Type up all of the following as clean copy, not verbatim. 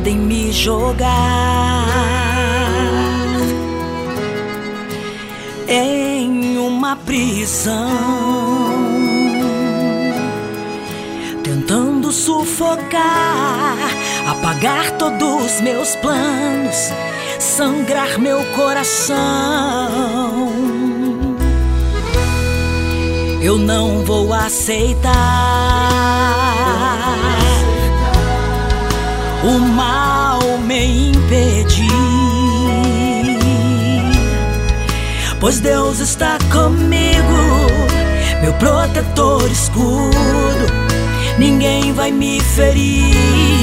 podem me jogar em uma prisão, tentando sufocar, apagar todos meus planos, sangrar meu coração. Eu não vou aceitar o mal me impedir, pois Deus está comigo, meu protetor escudo, ninguém vai me ferir.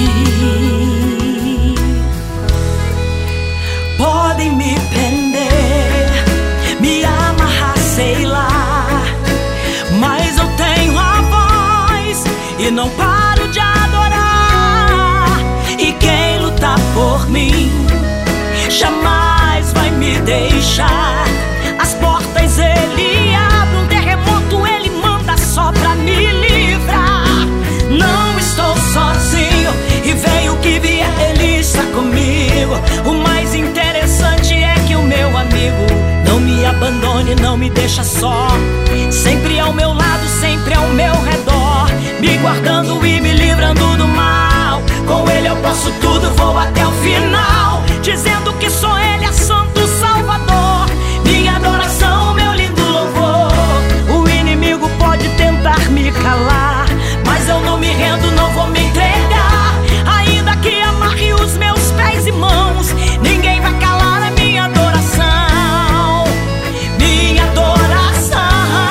Podem me prender, me amarrar, sei lá, mas eu tenho a voz e não paro de adorar. E quem lutar por mim jamais vai me deixar. As portas ele abre, um terremoto ele manda só pra me livrar. Não estou sozinho e venho que vier, ele está comigo. O mais interessante é que o meu amigo não me abandone, não me deixa só, sempre ao meu lado, sempre ao meu redor, me guardando e me livrando do mal. Com ele eu posso tudo, vou até o final, dizendo que só ele é santo salvador. Minha adoração, meu lindo louvor. O inimigo pode tentar me calar, mas eu não me rendo, não vou me entregar. Ainda que amarre os meus pés e mãos, ninguém vai calar a minha adoração. Minha adoração.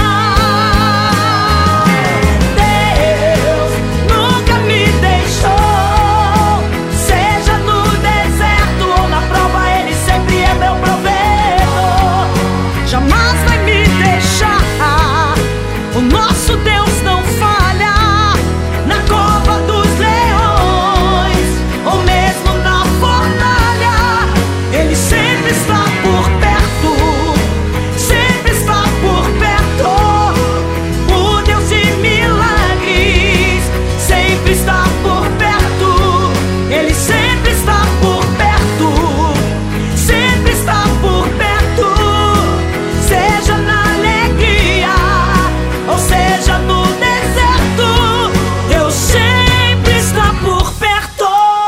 Deus nunca me deixou, seja no deserto ou na prova, ele sempre é meu provedor. Jamais vai me deixar, o nosso Deus não falha. Na cova dos leões ou mesmo na fornalha, ele sempre está por perto, sempre está por perto. O Deus de milagres sempre está por perto, ele sempre está por perto, sempre está por perto. Seja na alegria ou seja no deserto, Deus sempre está por perto.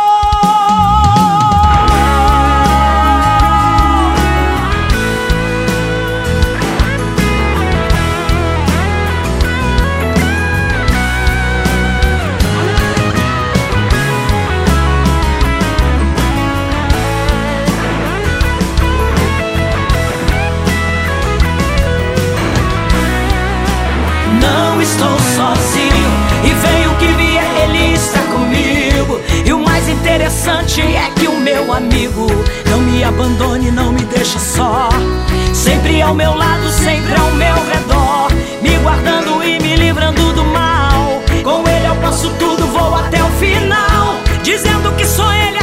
Não estou sozinho e venho que vier, ele está comigo. E o mais interessante é que o meu amigo não me abandone, não me deixa só, sempre ao meu lado, sempre ao meu redor, me guardando e me livrando do mal. Com ele eu posso tudo, vou até o final, dizendo que só ele